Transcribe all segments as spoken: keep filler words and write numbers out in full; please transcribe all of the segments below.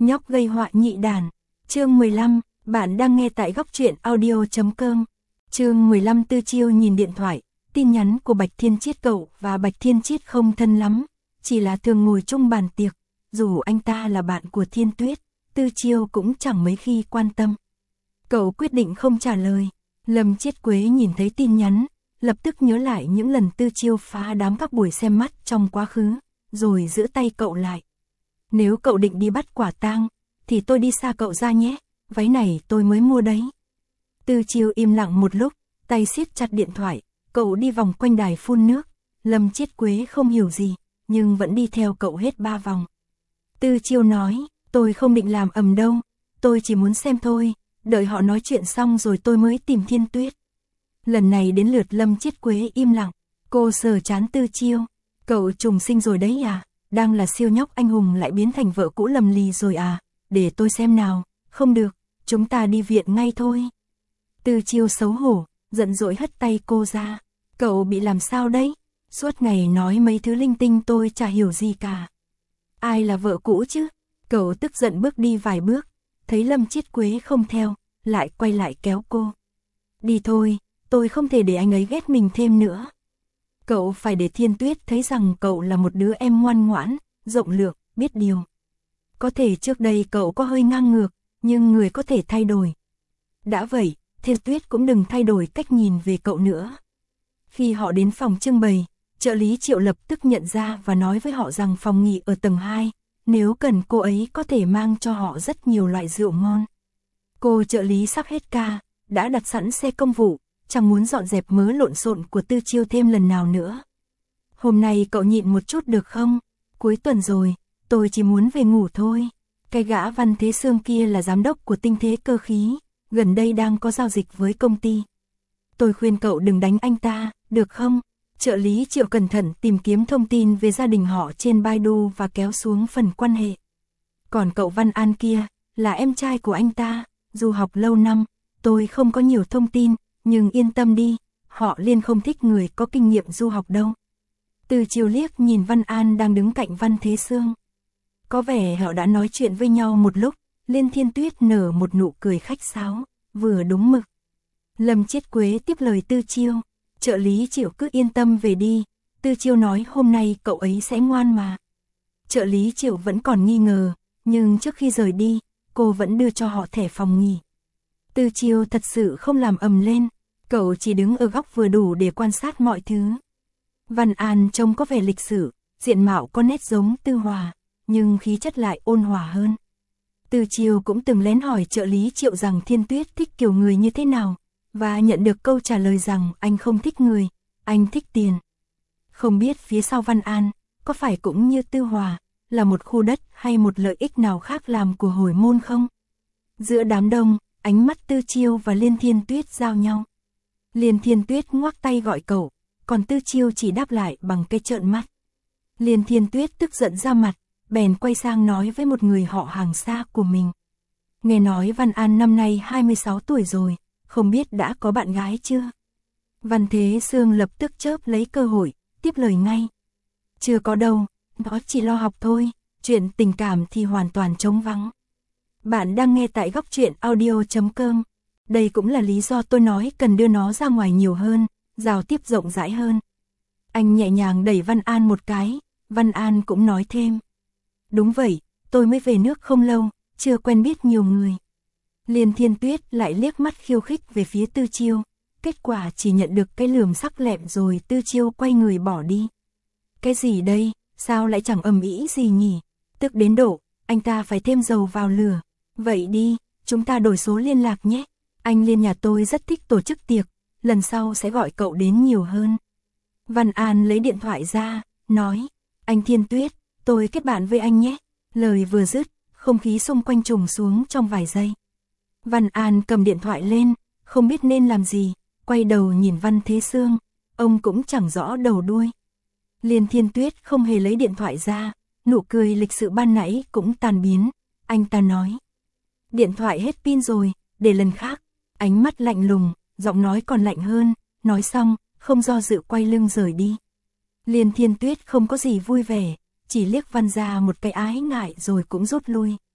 Nhóc gây họa nhị đàn. Chương mười lăm, bạn đang nghe tại góc truyện audio chấm com. Chương mười lăm. Tư Chiêu nhìn điện thoại, tin nhắn của Bạch Thiên Chiết. Cậu và Bạch Thiên Chiết không thân lắm, chỉ là thường ngồi chung bàn tiệc, dù anh ta là bạn của Thiên Tuyết, Tư Chiêu cũng chẳng mấy khi quan tâm. Cậu quyết định không trả lời. Lâm Chiết Quế nhìn thấy tin nhắn, lập tức nhớ lại những lần Tư Chiêu phá đám các buổi xem mắt trong quá khứ, rồi giữ tay cậu lại. Nếu cậu định đi bắt quả tang, thì tôi đi xa cậu ra nhé, váy này tôi mới mua đấy. Tư Chiêu im lặng một lúc, tay siết chặt điện thoại, cậu đi vòng quanh đài phun nước. Lâm Chiết Quế không hiểu gì, nhưng vẫn đi theo cậu hết ba vòng. Tư Chiêu nói, tôi không định làm ầm đâu, tôi chỉ muốn xem thôi, đợi họ nói chuyện xong rồi tôi mới tìm Thiên Tuyết. Lần này đến lượt Lâm Chiết Quế im lặng, cô sờ trán Tư Chiêu, cậu trùng sinh rồi đấy à, đang là siêu nhóc anh hùng lại biến thành vợ cũ lầm lì rồi à, để tôi xem nào, không được, chúng ta đi viện ngay thôi. Tư Chiêu xấu hổ, giận dỗi hất tay cô ra, cậu bị làm sao đấy, suốt ngày nói mấy thứ linh tinh tôi chả hiểu gì cả. Ai là vợ cũ chứ? Cậu tức giận bước đi vài bước, thấy Lâm Chiết Quế không theo, lại quay lại kéo cô. Đi thôi, tôi không thể để anh ấy ghét mình thêm nữa. Cậu phải để Thiên Tuyết thấy rằng cậu là một đứa em ngoan ngoãn, rộng lượng, biết điều. Có thể trước đây cậu có hơi ngang ngược, nhưng người có thể thay đổi. Đã vậy, Thiên Tuyết cũng đừng thay đổi cách nhìn về cậu nữa. Khi họ đến phòng trưng bày, trợ lý Triệu lập tức nhận ra và nói với họ rằng phòng nghỉ ở tầng hai, nếu cần cô ấy có thể mang cho họ rất nhiều loại rượu ngon. Cô trợ lý sắp hết ca, đã đặt sẵn xe công vụ, chẳng muốn dọn dẹp mớ lộn xộn của Tư Chiêu thêm lần nào nữa. Hôm nay cậu nhịn một chút được không? Cuối tuần rồi, tôi chỉ muốn về ngủ thôi. Cái gã Văn Thế Sương kia là giám đốc của Tinh Thế Cơ Khí, gần đây đang có giao dịch với công ty. Tôi khuyên cậu đừng đánh anh ta, được không? Trợ lý Triệu cẩn thận tìm kiếm thông tin về gia đình họ trên Baidu và kéo xuống phần quan hệ. Còn cậu Văn An kia, là em trai của anh ta, dù học lâu năm, tôi không có nhiều thông tin, nhưng yên tâm đi, họ Liên không thích người có kinh nghiệm du học đâu. Từ Chiều liếc nhìn Văn An đang đứng cạnh Văn Thế Sương. Có vẻ họ đã nói chuyện với nhau một lúc, Liên Thiên Tuyết nở một nụ cười khách sáo, vừa đúng mực. Lâm Chiết Quế tiếp lời Tư Chiêu, trợ lý Triệu cứ yên tâm về đi, Tư Chiêu nói hôm nay cậu ấy sẽ ngoan mà. Trợ lý Triệu vẫn còn nghi ngờ, nhưng trước khi rời đi, cô vẫn đưa cho họ thẻ phòng nghỉ. Tư Chiêu thật sự không làm ầm lên, cậu chỉ đứng ở góc vừa đủ để quan sát mọi thứ. Văn An trông có vẻ lịch sự, diện mạo có nét giống Tư Hòa, nhưng khí chất lại ôn hòa hơn. Tư Chiêu cũng từng lén hỏi trợ lý Triệu rằng Thiên Tuyết thích kiểu người như thế nào, và nhận được câu trả lời rằng anh không thích người, anh thích tiền. Không biết phía sau Văn An, có phải cũng như Tư Hòa, là một khu đất hay một lợi ích nào khác làm của hồi môn không? Giữa đám đông, ánh mắt Tư Chiêu và Liên Thiên Tuyết giao nhau. Liên Thiên Tuyết ngoắc tay gọi cậu, còn Tư Chiêu chỉ đáp lại bằng cái trợn mắt. Liên Thiên Tuyết tức giận ra mặt, bèn quay sang nói với một người họ hàng xa của mình. Nghe nói Văn An năm nay hai mươi sáu tuổi rồi, không biết đã có bạn gái chưa? Văn Thế Sương lập tức chớp lấy cơ hội, tiếp lời ngay. Chưa có đâu, nó chỉ lo học thôi, chuyện tình cảm thì hoàn toàn trống vắng. Bạn đang nghe tại góc truyện audio chấm com. Đây cũng là lý do tôi nói cần đưa nó ra ngoài nhiều hơn, giao tiếp rộng rãi hơn. Anh nhẹ nhàng đẩy Văn An một cái, Văn An cũng nói thêm. Đúng vậy, tôi mới về nước không lâu, chưa quen biết nhiều người. Liên Thiên Tuyết lại liếc mắt khiêu khích về phía Tư Chiêu, kết quả chỉ nhận được cái lườm sắc lẹm rồi Tư Chiêu quay người bỏ đi. Cái gì đây, sao lại chẳng ầm ĩ gì nhỉ? Tức đến độ, anh ta phải thêm dầu vào lửa. Vậy đi, chúng ta đổi số liên lạc nhé. Anh Liên nhà tôi rất thích tổ chức tiệc, lần sau sẽ gọi cậu đến nhiều hơn. Văn An lấy điện thoại ra, nói, anh Thiên Tuyết, tôi kết bạn với anh nhé. Lời vừa dứt, không khí xung quanh trùng xuống trong vài giây. Văn An cầm điện thoại lên, không biết nên làm gì, quay đầu nhìn Văn Thế Sương, ông cũng chẳng rõ đầu đuôi. Liên Thiên Tuyết không hề lấy điện thoại ra, nụ cười lịch sự ban nãy cũng tan biến, anh ta nói. Điện thoại hết pin rồi, để lần khác, ánh mắt lạnh lùng, giọng nói còn lạnh hơn, nói xong, không do dự quay lưng rời đi. Liên Thiên Tuyết không có gì vui vẻ, chỉ liếc Văn ra một cái ái ngại rồi cũng rút lui.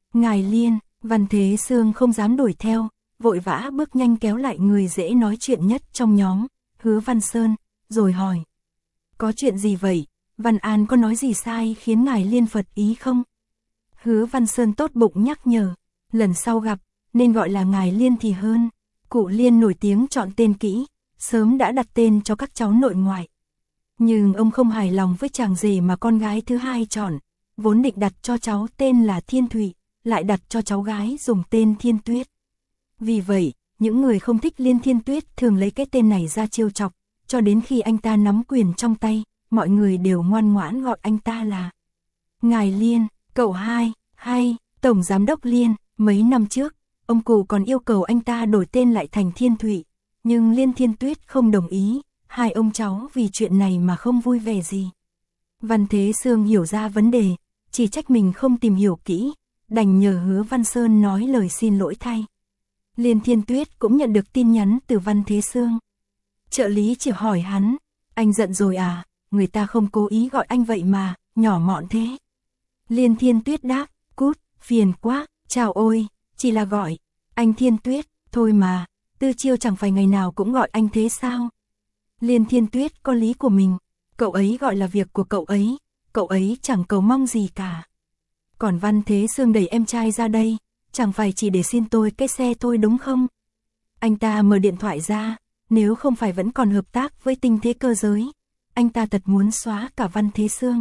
Ngài Liên, Văn Thế Sương không dám đuổi theo, vội vã bước nhanh kéo lại người dễ nói chuyện nhất trong nhóm, Hứa Văn Sơn, rồi hỏi. Có chuyện gì vậy? Văn An có nói gì sai khiến ngài Liên phật ý không? Hứa Văn Sơn tốt bụng nhắc nhở, lần sau gặp, nên gọi là ngài Liên thì hơn. Cụ Liên nổi tiếng chọn tên kỹ, sớm đã đặt tên cho các cháu nội ngoại. Nhưng ông không hài lòng với chàng rể mà con gái thứ hai chọn, vốn định đặt cho cháu tên là Thiên Thụy, lại đặt cho cháu gái dùng tên Thiên Tuyết. Vì vậy, những người không thích Liên Thiên Tuyết thường lấy cái tên này ra trêu chọc, cho đến khi anh ta nắm quyền trong tay, mọi người đều ngoan ngoãn gọi anh ta là ngài Liên, cậu hai, hay, Tổng Giám đốc Liên. Mấy năm trước, ông cụ còn yêu cầu anh ta đổi tên lại thành Thiên Thụy, nhưng Liên Thiên Tuyết không đồng ý, hai ông cháu vì chuyện này mà không vui vẻ gì. Văn Thế Sương hiểu ra vấn đề, chỉ trách mình không tìm hiểu kỹ, đành nhờ Hứa Văn Sơn nói lời xin lỗi thay. Liên Thiên Tuyết cũng nhận được tin nhắn từ Văn Thế Sương. Trợ lý chỉ hỏi hắn, anh giận rồi à, người ta không cố ý gọi anh vậy mà, nhỏ mọn thế. Liên Thiên Tuyết đáp, cút, phiền quá, chào ôi, chỉ là gọi, anh Thiên Tuyết, thôi mà, Tư Chiêu chẳng phải ngày nào cũng gọi anh thế sao. Liên Thiên Tuyết có lý của mình, cậu ấy gọi là việc của cậu ấy, cậu ấy chẳng cầu mong gì cả. Còn Văn Thế Sương đẩy em trai ra đây, chẳng phải chỉ để xin tôi cái xe thôi đúng không? Anh ta mở điện thoại ra, nếu không phải vẫn còn hợp tác với Tinh Thế Cơ Giới, anh ta thật muốn xóa cả Văn Thế Sương.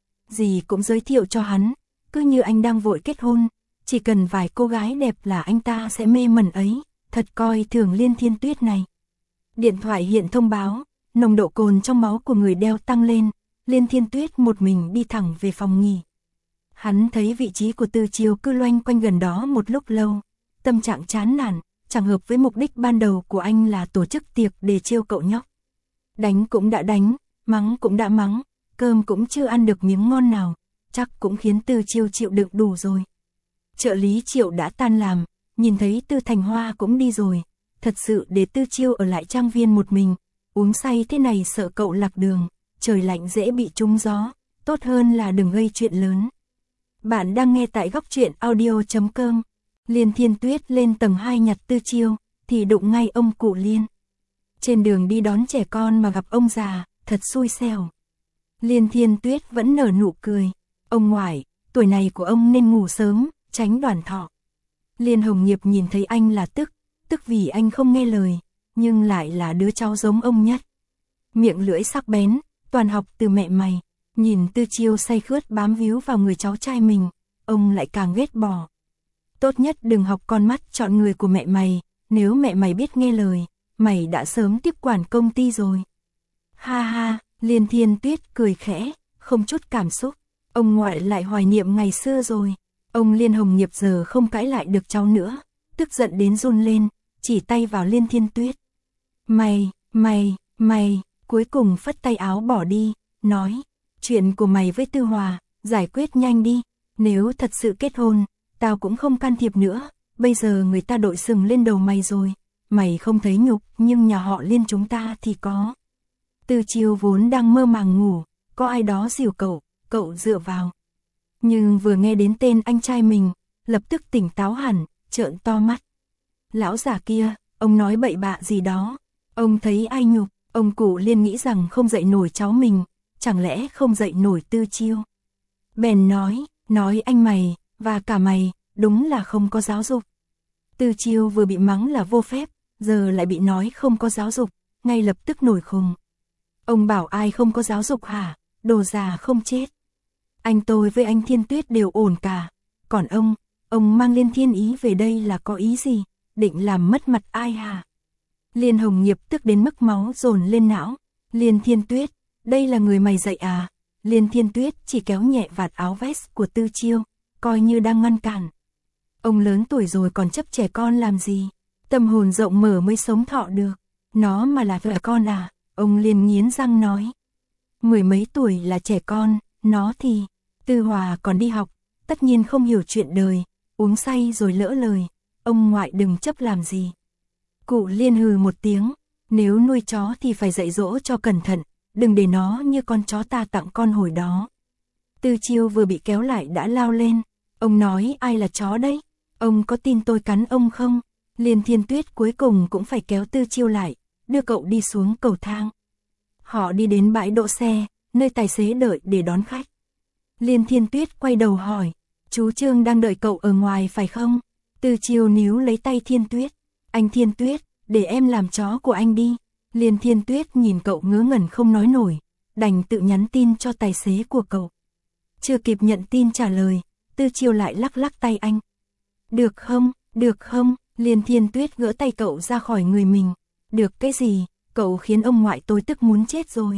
Gì cũng giới thiệu cho hắn, cứ như anh đang vội kết hôn, chỉ cần vài cô gái đẹp là anh ta sẽ mê mẩn ấy, thật coi thường Liên Thiên Tuyết này. Điện thoại hiện thông báo, nồng độ cồn trong máu của người đeo tăng lên, Liên Thiên Tuyết một mình đi thẳng về phòng nghỉ. Hắn thấy vị trí của Tư Chiêu cứ loanh quanh gần đó một lúc lâu, tâm trạng chán nản, chẳng hợp với mục đích ban đầu của anh là tổ chức tiệc để trêu cậu nhóc. Đánh cũng đã đánh, mắng cũng đã mắng, cơm cũng chưa ăn được miếng ngon nào, chắc cũng khiến Tư Chiêu chịu đựng đủ rồi. Trợ lý Triệu đã tan làm, nhìn thấy Tư Thành Hoa cũng đi rồi, thật sự để Tư Chiêu ở lại trang viên một mình, uống say thế này sợ cậu lạc đường, trời lạnh dễ bị trúng gió, tốt hơn là đừng gây chuyện lớn. Bạn đang nghe tại góc truyện audio chấm com. Liên Thiên Tuyết lên tầng hai nhặt Tư Chiêu, thì đụng ngay ông cụ Liên. Trên đường đi đón trẻ con mà gặp ông già, thật xui xẻo. Liên Thiên Tuyết vẫn nở nụ cười. Ông ngoại, tuổi này của ông nên ngủ sớm, tránh đoàn thọ. Liên Hồng Nghiệp nhìn thấy anh là tức, tức vì anh không nghe lời, nhưng lại là đứa cháu giống ông nhất. Miệng lưỡi sắc bén, toàn học từ mẹ mày. Nhìn Tư Chiêu say khướt bám víu vào người cháu trai mình, ông lại càng ghét bỏ. Tốt nhất đừng học con mắt chọn người của mẹ mày, nếu mẹ mày biết nghe lời, mày đã sớm tiếp quản công ty rồi. Ha ha, Liên Thiên Tuyết cười khẽ, không chút cảm xúc, ông ngoại lại hoài niệm ngày xưa rồi. Ông Liên Hồng Nghiệp giờ không cãi lại được cháu nữa, tức giận đến run lên, chỉ tay vào Liên Thiên Tuyết. Mày, mày, mày, cuối cùng phất tay áo bỏ đi, nói. Chuyện của mày với Tư Hòa, giải quyết nhanh đi, nếu thật sự kết hôn, tao cũng không can thiệp nữa, bây giờ người ta đội sừng lên đầu mày rồi, mày không thấy nhục, nhưng nhà họ Liên chúng ta thì có. Tư Chiêu vốn đang mơ màng ngủ, có ai đó dìu cậu, cậu dựa vào. Nhưng vừa nghe đến tên anh trai mình, lập tức tỉnh táo hẳn, trợn to mắt. Lão già kia, ông nói bậy bạ gì đó, ông thấy ai nhục, ông cụ Liên nghĩ rằng không dậy nổi cháu mình. Chẳng lẽ không dậy nổi Tư Chiêu. Bèn nói, nói anh mày, và cả mày, đúng là không có giáo dục. Tư Chiêu vừa bị mắng là vô phép, giờ lại bị nói không có giáo dục, ngay lập tức nổi khùng. Ông bảo ai không có giáo dục hả, đồ già không chết. Anh tôi với anh Thiên Tuyết đều ổn cả, còn ông, ông mang Liên Thiên Ý về đây là có ý gì, định làm mất mặt ai hả? Liên Hồng Nghiệp tức đến mức máu dồn lên não, Liên Thiên Tuyết. Đây là người mày dạy à? Liên Thiên Tuyết chỉ kéo nhẹ vạt áo vest của Tư Chiêu, coi như đang ngăn cản. Ông lớn tuổi rồi còn chấp trẻ con làm gì? Tâm hồn rộng mở mới sống thọ được. Nó mà là trẻ con à? Ông liền nghiến răng nói. Mười mấy tuổi là trẻ con, nó thì... Tư Hòa còn đi học, tất nhiên không hiểu chuyện đời, uống say rồi lỡ lời. Ông ngoại đừng chấp làm gì. Cụ Liên hừ một tiếng, nếu nuôi chó thì phải dạy dỗ cho cẩn thận. Đừng để nó như con chó ta tặng con hồi đó. Tư Chiêu vừa bị kéo lại đã lao lên. Ông nói ai là chó đấy? Ông có tin tôi cắn ông không? Liên Thiên Tuyết cuối cùng cũng phải kéo Tư Chiêu lại, đưa cậu đi xuống cầu thang. Họ đi đến bãi đỗ xe, nơi tài xế đợi để đón khách. Liên Thiên Tuyết quay đầu hỏi, chú Trương đang đợi cậu ở ngoài phải không? Tư Chiêu níu lấy tay Thiên Tuyết, anh Thiên Tuyết, để em làm chó của anh đi. Liên Thiên Tuyết nhìn cậu ngớ ngẩn không nói nổi, đành tự nhắn tin cho tài xế của cậu. Chưa kịp nhận tin trả lời, Tư Chiêu lại lắc lắc tay anh. Được không, được không? Liên Thiên Tuyết gỡ tay cậu ra khỏi người mình. Được cái gì, cậu khiến ông ngoại tôi tức muốn chết rồi.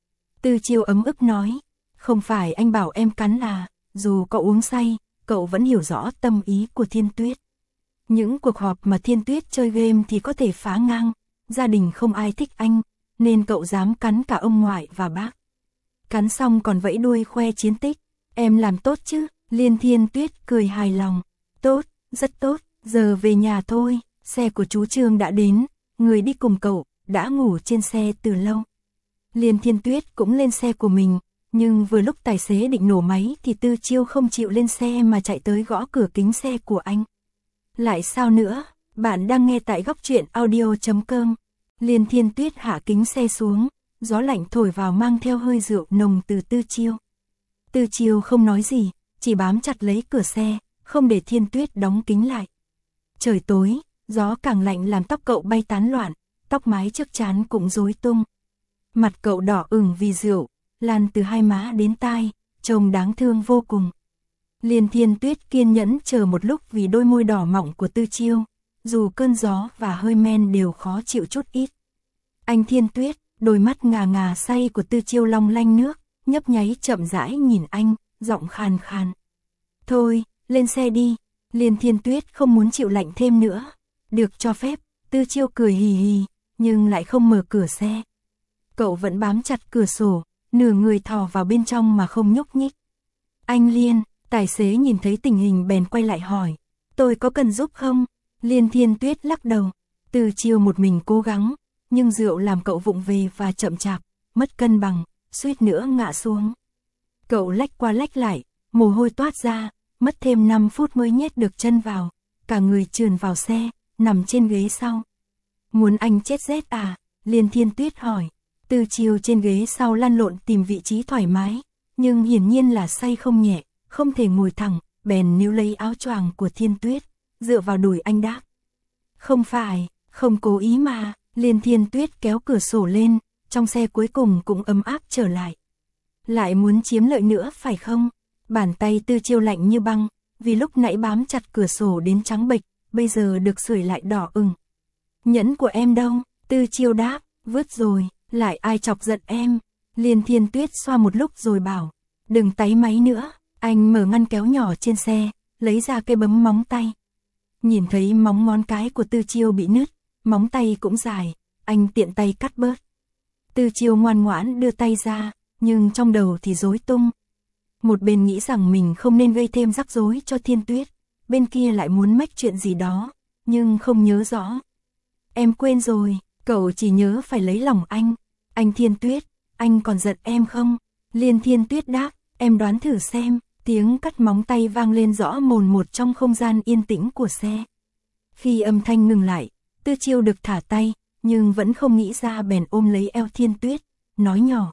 Tư Chiêu ấm ức nói, không phải anh bảo em cắn à, dù cậu uống say, cậu vẫn hiểu rõ tâm ý của Thiên Tuyết. Những cuộc họp mà Thiên Tuyết chơi game thì có thể phá ngang, gia đình không ai thích anh, nên cậu dám cắn cả ông ngoại và bác. Cắn xong còn vẫy đuôi khoe chiến tích, em làm tốt chứ? Liên Thiên Tuyết cười hài lòng, tốt, rất tốt, giờ về nhà thôi, xe của chú Trương đã đến, người đi cùng cậu, đã ngủ trên xe từ lâu. Liên Thiên Tuyết cũng lên xe của mình, nhưng vừa lúc tài xế định nổ máy thì Tư Chiêu không chịu lên xe mà chạy tới gõ cửa kính xe của anh. Lại sao nữa, bạn đang nghe tại góc truyện audio chấm com. Liên Thiên Tuyết hạ kính xe xuống, gió lạnh thổi vào mang theo hơi rượu nồng từ Tư Chiêu. Tư Chiêu không nói gì, chỉ bám chặt lấy cửa xe, không để Thiên Tuyết đóng kính lại. Trời tối, gió càng lạnh làm tóc cậu bay tán loạn, tóc mái trước trán cũng rối tung. Mặt cậu đỏ ửng vì rượu, lan từ hai má đến tai, trông đáng thương vô cùng. Liên Thiên Tuyết kiên nhẫn chờ một lúc vì đôi môi đỏ mọng của Tư Chiêu, dù cơn gió và hơi men đều khó chịu chút ít. Anh Thiên Tuyết, đôi mắt ngà ngà say của Tư Chiêu long lanh nước, nhấp nháy chậm rãi nhìn anh, giọng khàn khàn. Thôi, lên xe đi. Liên Thiên Tuyết không muốn chịu lạnh thêm nữa. Được cho phép, Tư Chiêu cười hì hì, nhưng lại không mở cửa xe. Cậu vẫn bám chặt cửa sổ, nửa người thò vào bên trong mà không nhúc nhích. Anh Liên, tài xế nhìn thấy tình hình bèn quay lại hỏi, tôi có cần giúp không? Liên Thiên Tuyết lắc đầu. Tư Chiêu một mình cố gắng, nhưng rượu làm cậu vụng về và chậm chạp, mất cân bằng, suýt nữa ngã xuống. Cậu lách qua lách lại, mồ hôi toát ra, mất thêm năm phút mới nhét được chân vào, cả người trườn vào xe, nằm trên ghế sau. Muốn anh chết rét à? Liên Thiên Tuyết hỏi. Tư Chiêu trên ghế sau lăn lộn tìm vị trí thoải mái, nhưng hiển nhiên là say không nhẹ, không thể ngồi thẳng, bèn níu lấy áo choàng của Thiên Tuyết, dựa vào đùi anh đáp. Không phải, không cố ý mà. Liên Thiên Tuyết kéo cửa sổ lên, trong xe cuối cùng cũng ấm áp trở lại. Lại muốn chiếm lợi nữa phải không? Bàn tay Tư Chiêu lạnh như băng, vì lúc nãy bám chặt cửa sổ đến trắng bệch, bây giờ được sưởi lại đỏ ửng. Nhẫn của em đâu? Tư Chiêu đáp, vứt rồi, lại ai chọc giận em? Liên Thiên Tuyết xoa một lúc rồi bảo, đừng táy máy nữa. Anh mở ngăn kéo nhỏ trên xe, lấy ra cây bấm móng tay. Nhìn thấy móng ngón cái của Tư Chiêu bị nứt, móng tay cũng dài, anh tiện tay cắt bớt. Tư Chiêu ngoan ngoãn đưa tay ra, nhưng trong đầu thì rối tung. Một bên nghĩ rằng mình không nên gây thêm rắc rối cho Thiên Tuyết, bên kia lại muốn mách chuyện gì đó, nhưng không nhớ rõ. Em quên rồi, cậu chỉ nhớ phải lấy lòng anh. Anh Thiên Tuyết, anh còn giận em không? Liên Thiên Tuyết đáp, em đoán thử xem. Tiếng cắt móng tay vang lên rõ mồn một trong không gian yên tĩnh của xe. Khi âm thanh ngừng lại, Tư Chiêu được thả tay, nhưng vẫn không nghĩ ra bèn ôm lấy eo Thiên Tuyết, nói nhỏ.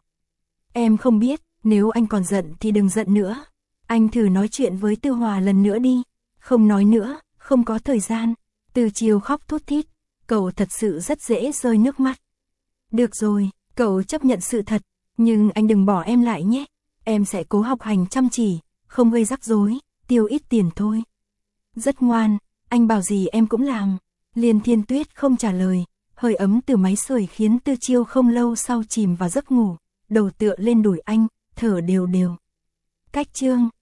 Em không biết, nếu anh còn giận thì đừng giận nữa. Anh thử nói chuyện với Tư Hòa lần nữa đi. Không nói nữa, không có thời gian. Tư Chiêu khóc thút thít, cậu thật sự rất dễ rơi nước mắt. Được rồi, cậu chấp nhận sự thật, nhưng anh đừng bỏ em lại nhé. Em sẽ cố học hành chăm chỉ, không gây rắc rối, tiêu ít tiền thôi. Rất ngoan, anh bảo gì em cũng làm. Liên Thiên Tuyết không trả lời, hơi ấm từ máy sưởi khiến Tư Chiêu không lâu sau chìm vào giấc ngủ, đầu tựa lên đùi anh, thở đều đều. Cách chương